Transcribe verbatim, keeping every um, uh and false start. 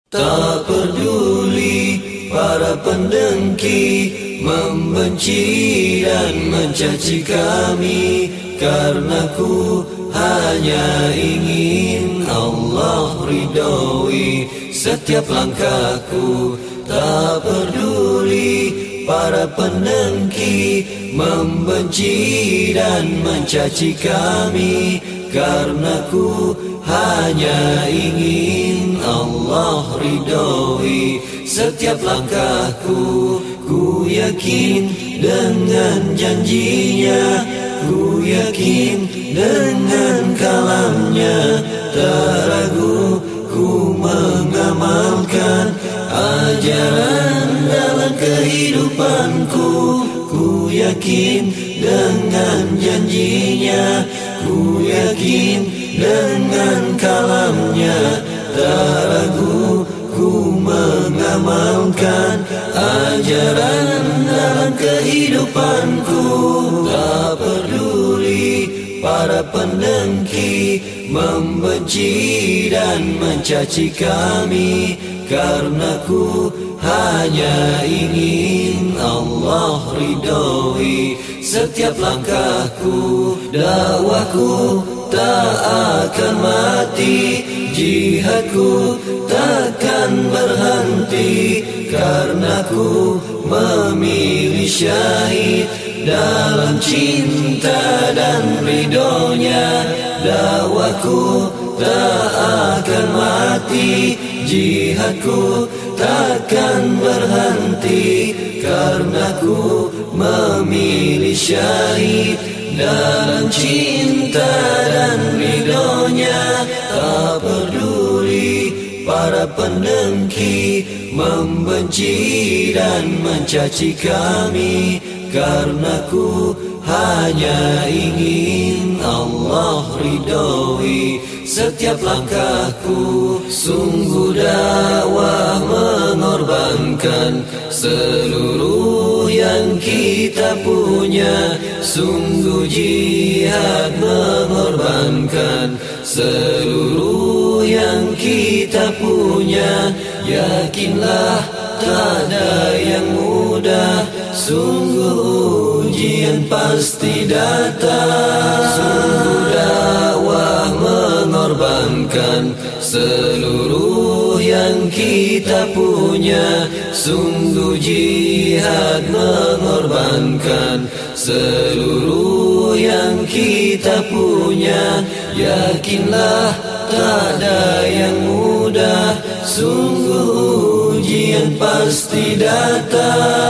Tak peduli para pendengki membenci dan mencaci kami, karena ku hanya ingin Allah ridhoi setiap langkahku. Tak peduli para pendengki membenci dan mencaci kami, karena ku hanya ingin Allah ridhoi setiap langkahku. Ku yakin dengan janjinya, ku yakin dengan kalamnya, tak ragu ku mengamalkan ajaran dalam kehidupanku. Ku yakin dengan janjinya, ku yakin dengan kalamnya, tak ragu ku mengamalkan ajaran dalam kehidupanku. Tak peduli para pendengki membenci dan mencaci kami, karena ku hanya ingin Allah ridhoi setiap langkahku. Dakwahku tak akan mati, jihadku takkan berhenti, karena ku memilih syahid dalam cinta dan ridhonya. Dakwahku tak akan mati, jihadku takkan berhenti, karena ku memilih syahid dalam cinta dan ridhonya. Tak peduli para pendengki membenci dan mencaci kami, karena ku hanya ingin Allah ridhoi setiap langkahku. Sungguh dakwah mengorbankan seluruh yang kita punya, sungguh jihad mengorbankan seluruh yang kita punya. Yakinlah tak ada yang mudah, sungguh ujian pasti datang. Sungguh dakwah mengorbankan seluruh yang kita punya, sungguh jihad mengorbankan seluruh yang kita punya. Yakinlah tak ada yang mudah, sungguh ujian pasti datang.